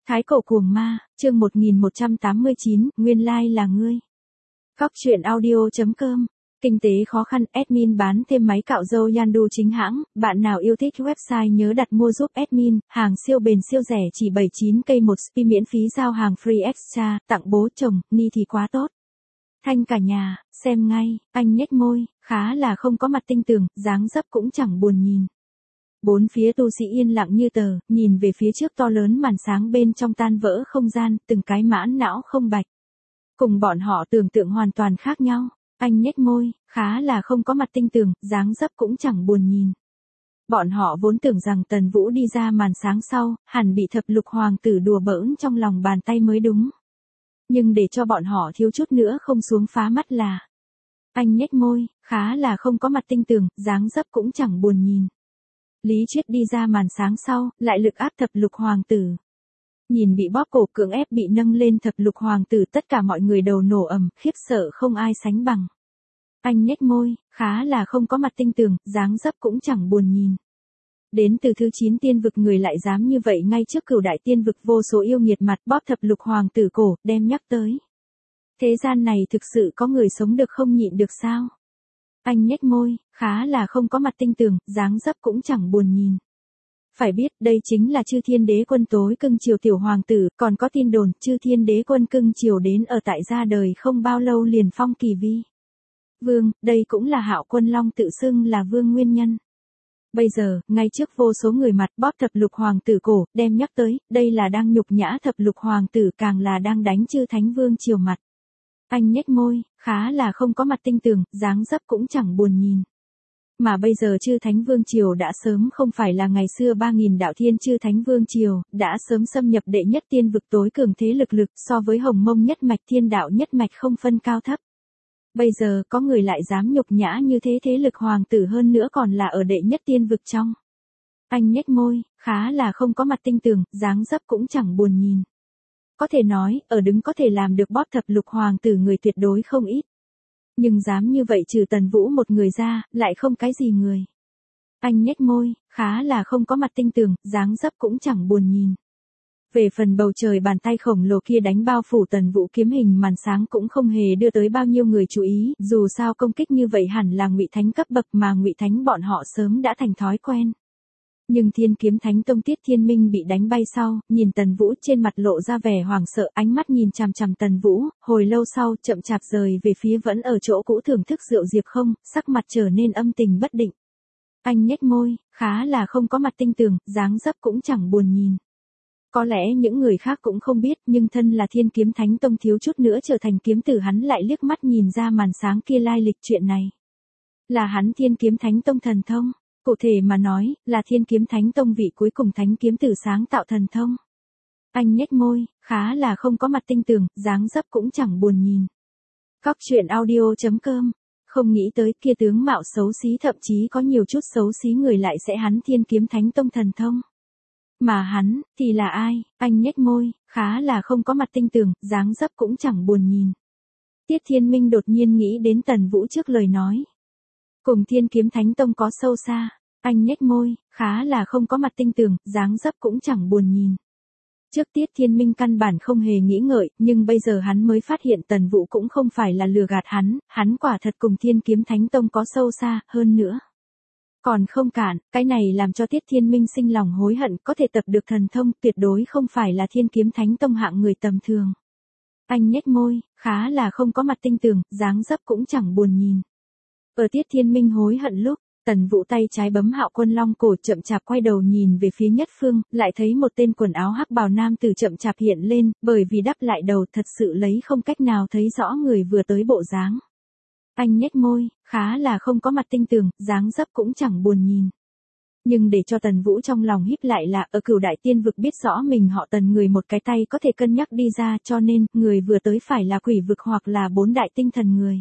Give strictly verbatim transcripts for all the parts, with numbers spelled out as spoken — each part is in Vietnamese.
Thái cổ cuồng ma, chương một nghìn một trăm tám mươi chín, nguyên lai là ngươi. Góc truyện audio chấm com. Kinh tế khó khăn, admin bán thêm máy cạo râu Yandu chính hãng, bạn nào yêu thích website nhớ đặt mua giúp admin, hàng siêu bền siêu rẻ chỉ bảy mươi chín k một spi miễn phí giao hàng free extra, tặng bố chồng, ni thì quá tốt. Thanh cả nhà, xem ngay, anh nhếch môi, khá là không có mặt tinh tường, dáng dấp cũng chẳng buồn nhìn. Bốn phía tu sĩ yên lặng như tờ, nhìn về phía trước to lớn màn sáng bên trong tan vỡ không gian, từng cái mãn não không bạch. Cùng bọn họ tưởng tượng hoàn toàn khác nhau. Anh nhếch môi, khá là không có mặt tinh tường, dáng dấp cũng chẳng buồn nhìn. Bọn họ vốn tưởng rằng Tần Vũ đi ra màn sáng sau, hẳn bị thập lục hoàng tử đùa bỡn trong lòng bàn tay mới đúng. Nhưng để cho bọn họ thiếu chút nữa không xuống phá mắt là. Anh nhếch môi, khá là không có mặt tinh tường, dáng dấp cũng chẳng buồn nhìn. Lý Triết đi ra màn sáng sau, lại lực áp thập lục hoàng tử. Nhìn bị bóp cổ cưỡng ép bị nâng lên thập lục hoàng tử, tất cả mọi người đầu nổ ầm, khiếp sợ không ai sánh bằng. Anh nhếch môi, khá là không có mặt tinh tường, dáng dấp cũng chẳng buồn nhìn. Đến từ thứ chín tiên vực người lại dám như vậy ngay trước cửu đại tiên vực vô số yêu nghiệt mặt bóp thập lục hoàng tử cổ, đem nhắc tới. Thế gian này thực sự có người sống được không nhịn được sao? Anh nhếch môi, khá là không có mặt tinh tường, dáng dấp cũng chẳng buồn nhìn. Phải biết, đây chính là Chư Thiên Đế Quân tối cưng chiều tiểu hoàng tử, còn có tin đồn, Chư Thiên Đế Quân cưng chiều đến ở tại ra đời không bao lâu liền phong kỳ vi vương, đây cũng là Hạo Quân Long tự xưng là vương nguyên nhân. Bây giờ, ngay trước vô số người mặt bóp thập lục hoàng tử cổ, đem nhắc tới, đây là đang nhục nhã thập lục hoàng tử, càng là đang đánh Chư Thánh Vương chiều mặt. Anh nhếch môi, khá là không có mặt tinh tường, dáng dấp cũng chẳng buồn nhìn. Mà bây giờ Chư Thánh Vương Triều đã sớm không phải là ngày xưa ba nghìn đạo thiên Chư Thánh Vương Triều, đã sớm xâm nhập đệ nhất tiên vực tối cường thế lực lực so với Hồng Mông nhất mạch thiên đạo nhất mạch không phân cao thấp. Bây giờ có người lại dám nhục nhã như thế thế lực hoàng tử hơn nữa còn là ở đệ nhất tiên vực trong. Anh nhếch môi, khá là không có mặt tinh tường, dáng dấp cũng chẳng buồn nhìn. Có thể nói, ở đứng có thể làm được bóp thập lục hoàng tử người tuyệt đối không ít. Nhưng dám như vậy trừ Tần Vũ một người ra, lại không cái gì người. Anh nhếch môi, khá là không có mặt tinh tường, dáng dấp cũng chẳng buồn nhìn. Về phần bầu trời bàn tay khổng lồ kia đánh bao phủ Tần Vũ kiếm hình màn sáng cũng không hề đưa tới bao nhiêu người chú ý, dù sao công kích như vậy hẳn là Ngụy Thánh cấp bậc mà Ngụy Thánh bọn họ sớm đã thành thói quen. Nhưng Thiên Kiếm Thánh Tông Tiết Thiên Minh bị đánh bay sau, nhìn Tần Vũ trên mặt lộ ra vẻ hoảng sợ, ánh mắt nhìn chằm chằm Tần Vũ, hồi lâu sau chậm chạp rời về phía vẫn ở chỗ cũ thưởng thức rượu diệp không, sắc mặt trở nên âm tình bất định. Anh nhếch môi, khá là không có mặt tinh tường, dáng dấp cũng chẳng buồn nhìn. Có lẽ những người khác cũng không biết, nhưng thân là Thiên Kiếm Thánh Tông thiếu chút nữa trở thành kiếm tử hắn lại liếc mắt nhìn ra màn sáng kia lai lịch chuyện này. Là hắn Thiên Kiếm Thánh Tông thần thông. Cụ thể mà nói, là Thiên Kiếm Thánh Tông vị cuối cùng thánh kiếm tử sáng tạo thần thông. Anh nhếch môi, khá là không có mặt tinh tường, dáng dấp cũng chẳng buồn nhìn. Góc truyện audio chấm com. Không nghĩ tới kia tướng mạo xấu xí thậm chí có nhiều chút xấu xí người lại sẽ hắn Thiên Kiếm Thánh Tông thần thông. Mà hắn, thì là ai? Anh nhếch môi, khá là không có mặt tinh tường, dáng dấp cũng chẳng buồn nhìn. Tiết Thiên Minh đột nhiên nghĩ đến Tần Vũ trước lời nói. Cùng Thiên Kiếm Thánh Tông có sâu xa. Anh nhếch môi, khá là không có mặt tinh tường, dáng dấp cũng chẳng buồn nhìn. Trước Tiết Thiên Minh căn bản không hề nghĩ ngợi, nhưng bây giờ hắn mới phát hiện Tần Vũ cũng không phải là lừa gạt hắn, hắn quả thật cùng Thiên Kiếm Thánh Tông có sâu xa, hơn nữa. Còn không cản, cái này làm cho Tiết Thiên Minh sinh lòng hối hận, có thể tập được thần thông, tuyệt đối không phải là Thiên Kiếm Thánh Tông hạng người tầm thường. Anh nhếch môi, khá là không có mặt tinh tường, dáng dấp cũng chẳng buồn nhìn. Ở Tiết Thiên Minh hối hận lúc, Tần Vũ tay trái bấm Hạo Quân Long cổ chậm chạp quay đầu nhìn về phía nhất phương, lại thấy một tên quần áo hắc bào nam tử chậm chạp hiện lên, bởi vì đắp lại đầu thật sự lấy không cách nào thấy rõ người vừa tới bộ dáng. Anh nhếch môi, khá là không có mặt tinh tường, dáng dấp cũng chẳng buồn nhìn. Nhưng để cho Tần Vũ trong lòng híp lại là ở cửu đại tiên vực biết rõ mình họ Tần người một cái tay có thể cân nhắc đi ra, cho nên người vừa tới phải là quỷ vực hoặc là bốn đại tinh thần người.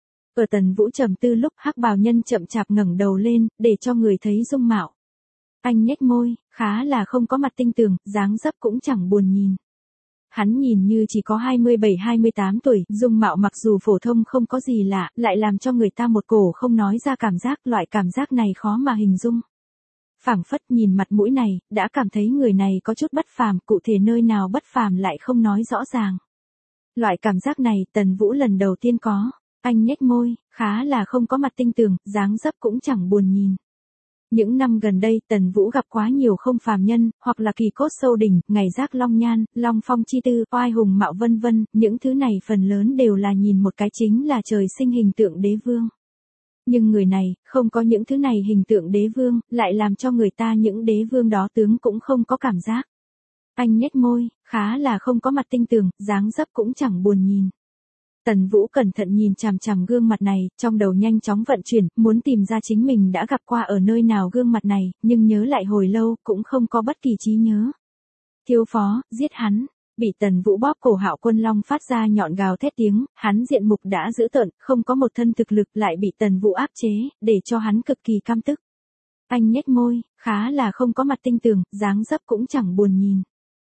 Ở Tần Vũ trầm tư lúc hắc bào nhân chậm chạp ngẩng đầu lên, để cho người thấy dung mạo. Anh nhếch môi, khá là không có mặt tinh tường, dáng dấp cũng chẳng buồn nhìn. Hắn nhìn như chỉ có hai mươi bảy hai mươi tám tuổi, dung mạo mặc dù phổ thông không có gì lạ, lại làm cho người ta một cổ không nói ra cảm giác, loại cảm giác này khó mà hình dung. phảng phất nhìn mặt mũi này, đã cảm thấy người này có chút bất phàm, cụ thể nơi nào bất phàm lại không nói rõ ràng. Loại cảm giác này Tần Vũ lần đầu tiên có. Anh nhếch môi, khá là không có mặt tinh tường, dáng dấp cũng chẳng buồn nhìn. Những năm gần đây Tần Vũ gặp quá nhiều không phàm nhân, hoặc là kỳ cốt sâu đỉnh, ngày giác long nhan, long phong chi tư, oai hùng mạo vân vân, những thứ này phần lớn đều là nhìn một cái chính là trời sinh hình tượng đế vương. Nhưng người này, không có những thứ này hình tượng đế vương, lại làm cho người ta những đế vương đó tướng cũng không có cảm giác. Anh nhếch môi, khá là không có mặt tinh tường, dáng dấp cũng chẳng buồn nhìn. Tần Vũ cẩn thận nhìn chằm chằm gương mặt này, trong đầu nhanh chóng vận chuyển, muốn tìm ra chính mình đã gặp qua ở nơi nào gương mặt này, nhưng nhớ lại hồi lâu, cũng không có bất kỳ trí nhớ. Thiếu phó, giết hắn. Bị Tần Vũ bóp cổ Hạo Quân Long phát ra nhọn gào thét tiếng, hắn diện mục đã dữ tợn, không có một thân thực lực lại bị Tần Vũ áp chế, để cho hắn cực kỳ căm tức. Anh nhếch môi, khá là không có mặt tinh tường, dáng dấp cũng chẳng buồn nhìn.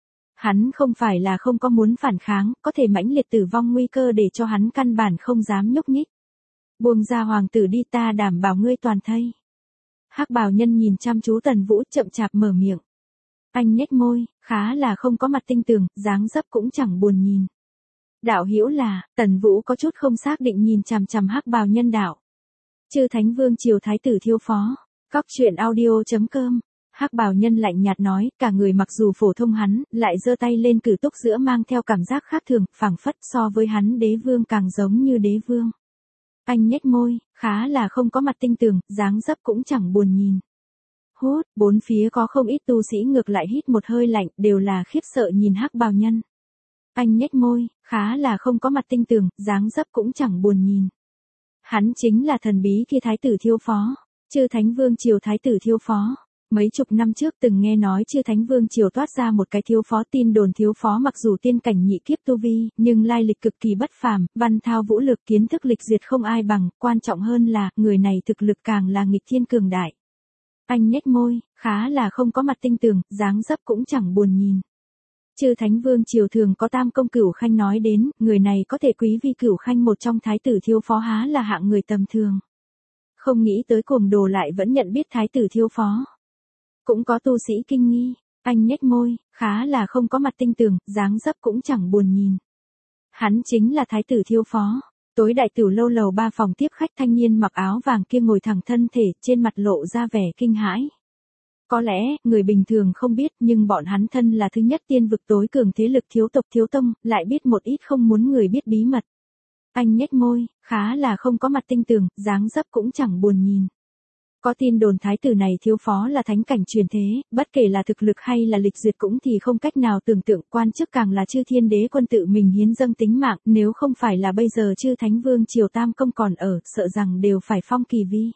Hắn không phải là không có muốn phản kháng, có thể mãnh liệt tử vong nguy cơ để cho hắn căn bản không dám nhúc nhích. Buông ra hoàng tử đi, ta đảm bảo ngươi toàn thây. Hắc bào nhân nhìn chăm chú Tần Vũ, chậm chạp mở miệng. Anh nhếch môi, khá là không có mặt tinh tường, dáng dấp cũng chẳng buồn nhìn. Đạo hữu là, Tần Vũ có chút không xác định nhìn chằm chằm hắc bào nhân đạo. Chư Thánh Vương triều thái tử thiếu phó. Cóc truyện audio chấm com. Hắc bào nhân lạnh nhạt nói, cả người mặc dù phổ thông hắn, lại giơ tay lên cử túc giữa mang theo cảm giác khác thường, phảng phất so với hắn đế vương càng giống như đế vương. Anh nhếch môi, khá là không có mặt tinh tường, dáng dấp cũng chẳng buồn nhìn. Hút, bốn phía có không ít tu sĩ ngược lại hít một hơi lạnh, đều là khiếp sợ nhìn hắc bào nhân. Anh nhếch môi, khá là không có mặt tinh tường, dáng dấp cũng chẳng buồn nhìn. Hắn chính là thần bí kia thái tử thiếu phó, Chư Thánh Vương triều thái tử thiếu phó. Mấy chục năm trước từng nghe nói Chư Thánh Vương triều toát ra một cái thiếu phó, tin đồn thiếu phó mặc dù tiên cảnh nhị kiếp tu vi, nhưng lai lịch cực kỳ bất phàm, văn thao vũ lực, kiến thức lịch duyệt không ai bằng, quan trọng hơn là, người này thực lực càng là nghịch thiên cường đại. Anh nhếch môi, khá là không có mặt tinh tường, dáng dấp cũng chẳng buồn nhìn. Chư Thánh Vương triều thường có Tam công Cửu Khanh nói đến, người này có thể quý vi Cửu Khanh một trong thái tử thiếu phó, há là hạng người tầm thường. Không nghĩ tới cuồng đồ lại vẫn nhận biết thái tử thiếu phó. Cũng có tu sĩ kinh nghi, anh nhếch môi, khá là không có mặt tinh tường, dáng dấp cũng chẳng buồn nhìn. Hắn chính là thái tử thiếu phó. Tối đại tử lâu lầu ba phòng tiếp khách, thanh niên mặc áo vàng kia ngồi thẳng thân thể, trên mặt lộ ra vẻ kinh hãi. Có lẽ, người bình thường không biết, nhưng bọn hắn thân là thứ nhất tiên vực tối cường thế lực thiếu tộc thiếu tông, lại biết một ít không muốn người biết bí mật. Anh nhếch môi, khá là không có mặt tinh tường, dáng dấp cũng chẳng buồn nhìn. Có tin đồn thái tử này thiếu phó là thánh cảnh truyền thế, bất kể là thực lực hay là lịch duyệt cũng thì không cách nào tưởng tượng, quan chức càng là Chư Thiên Đế quân tự mình hiến dâng tính mạng, nếu không phải là bây giờ Chư Thánh Vương triều Tam công còn ở, sợ rằng đều phải phong kỳ vi.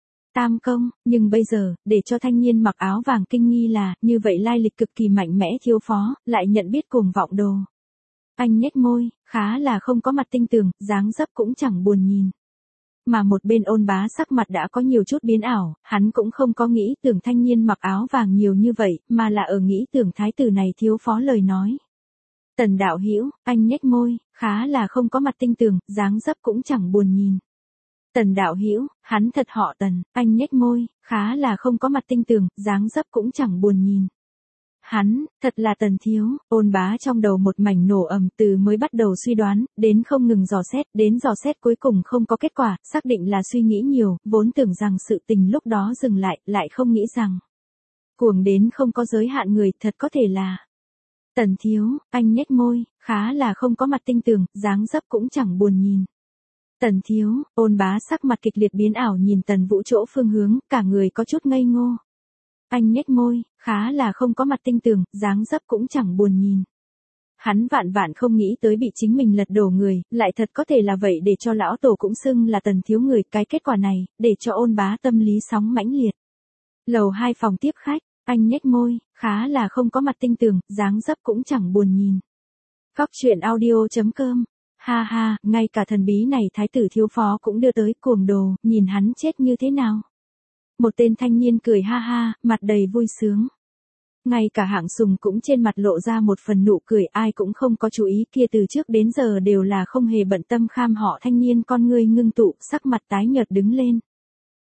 Tam công, nhưng bây giờ, để cho thanh niên mặc áo vàng kinh nghi là, như vậy lai lịch cực kỳ mạnh mẽ thiếu phó, lại nhận biết cuồng vọng đồ. Anh nhếch môi, khá là không có mặt tinh tường, dáng dấp cũng chẳng buồn nhìn. Mà một bên Ôn Bá sắc mặt đã có nhiều chút biến ảo, hắn cũng không có nghĩ tưởng thanh niên mặc áo vàng nhiều như vậy, mà là ở nghĩ tưởng thái tử này thiếu phó lời nói. Tần đạo hữu, anh nhếch môi, khá là không có mặt tinh tường, dáng dấp cũng chẳng buồn nhìn. Tần đạo hữu, hắn thật họ Tần, anh nhếch môi, khá là không có mặt tinh tường, dáng dấp cũng chẳng buồn nhìn. Hắn, thật là Tần thiếu, Ôn Bá trong đầu một mảnh nổ ầm, từ mới bắt đầu suy đoán, đến không ngừng dò xét, đến dò xét cuối cùng không có kết quả, xác định là suy nghĩ nhiều, vốn tưởng rằng sự tình lúc đó dừng lại, lại không nghĩ rằng. Cuồng đến không có giới hạn người, thật có thể là. Tần thiếu, anh nhếch môi, khá là không có mặt tinh tường, dáng dấp cũng chẳng buồn nhìn. Tần thiếu, Ôn Bá sắc mặt kịch liệt biến ảo nhìn Tần Vũ chỗ phương hướng, cả người có chút ngây ngô. Anh nhếch môi, khá là không có mặt tinh tường, dáng dấp cũng chẳng buồn nhìn. Hắn vạn vạn không nghĩ tới bị chính mình lật đổ người, lại thật có thể là vậy để cho lão tổ cũng xưng là Tần thiếu người, cái kết quả này, để cho Ôn Bá tâm lý sóng mãnh liệt. Lầu hai phòng tiếp khách, anh nhếch môi, khá là không có mặt tinh tường, dáng dấp cũng chẳng buồn nhìn. Cóc truyện audio chấm com. Ha ha, ngay cả thần bí này thái tử thiếu phó cũng đưa tới, cuồng đồ, nhìn hắn chết như thế nào. Một tên thanh niên cười ha ha, mặt đầy vui sướng. Ngay cả Hạng Sùng cũng trên mặt lộ ra một phần nụ cười, ai cũng không có chú ý, kia từ trước đến giờ đều là không hề bận tâm kham họ thanh niên con ngươi ngưng tụ, sắc mặt tái nhợt đứng lên.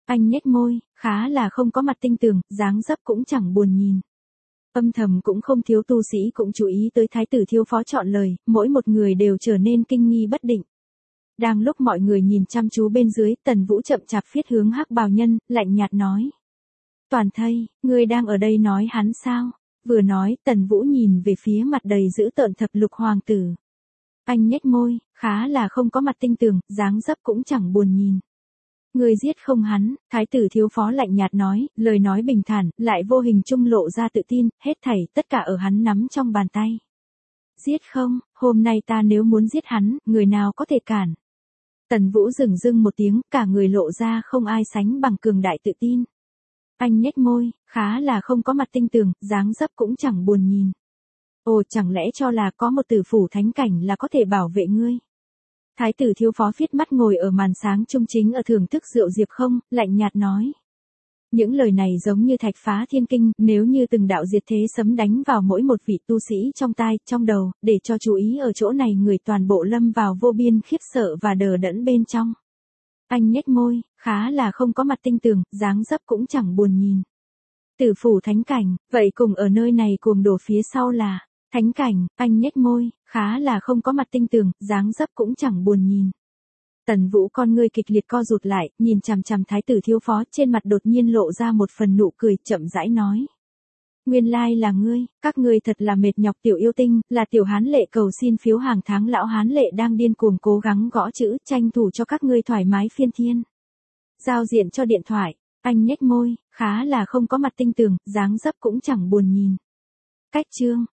Anh nhếch môi, khá là không có mặt tinh tường, dáng dấp cũng chẳng buồn nhìn. Âm thầm cũng không thiếu tu sĩ cũng chú ý tới thái tử thiếu phó chọn lời, mỗi một người đều trở nên kinh nghi bất định. Đang lúc mọi người nhìn chăm chú bên dưới, Tần Vũ chậm chạp phiết hướng hắc bào nhân, lạnh nhạt nói. Toàn thây, ngươi đang ở đây nói hắn sao? Vừa nói, Tần Vũ nhìn về phía mặt đầy dữ tợn thập lục hoàng tử. Anh nhếch môi, khá là không có mặt tinh tường, dáng dấp cũng chẳng buồn nhìn. Ngươi giết không hắn, thái tử thiếu phó lạnh nhạt nói, lời nói bình thản, lại vô hình trung lộ ra tự tin, hết thảy tất cả ở hắn nắm trong bàn tay. Giết không, hôm nay ta nếu muốn giết hắn, người nào có thể cản. Tần Vũ dừng dưng một tiếng, cả người lộ ra không ai sánh bằng cường đại tự tin. Anh nhếch môi, khá là không có mặt tinh tường, dáng dấp cũng chẳng buồn nhìn. Ồ, chẳng lẽ cho là có một tử phủ thánh cảnh là có thể bảo vệ ngươi? Thái tử thiếu phó phiết mắt ngồi ở màn sáng trung chính ở thưởng thức rượu diệp không, lạnh nhạt nói. Những lời này giống như thạch phá thiên kinh, nếu như từng đạo diệt thế sấm đánh vào mỗi một vị tu sĩ trong tai, trong đầu, để cho chú ý ở chỗ này người toàn bộ lâm vào vô biên khiếp sợ và đờ đẫn bên trong. Anh nhếch môi, khá là không có mặt tinh tường, dáng dấp cũng chẳng buồn nhìn. Tử phủ thánh cảnh, vậy cùng ở nơi này cuồng đổ phía sau là thánh cảnh, anh nhếch môi, khá là không có mặt tinh tường, dáng dấp cũng chẳng buồn nhìn. Tần Vũ con ngươi kịch liệt co rụt lại, nhìn chằm chằm thái tử thiếu phó, trên mặt đột nhiên lộ ra một phần nụ cười, chậm rãi nói. Nguyên lai là ngươi, các ngươi thật là mệt nhọc tiểu yêu tinh, là tiểu hán lệ cầu xin phiếu hàng tháng lão hán lệ đang điên cuồng cố gắng gõ chữ, tranh thủ cho các ngươi thoải mái phiên thiên. Giao diện cho điện thoại, anh nhếch môi, khá là không có mặt tinh tường, dáng dấp cũng chẳng buồn nhìn. Cách chương.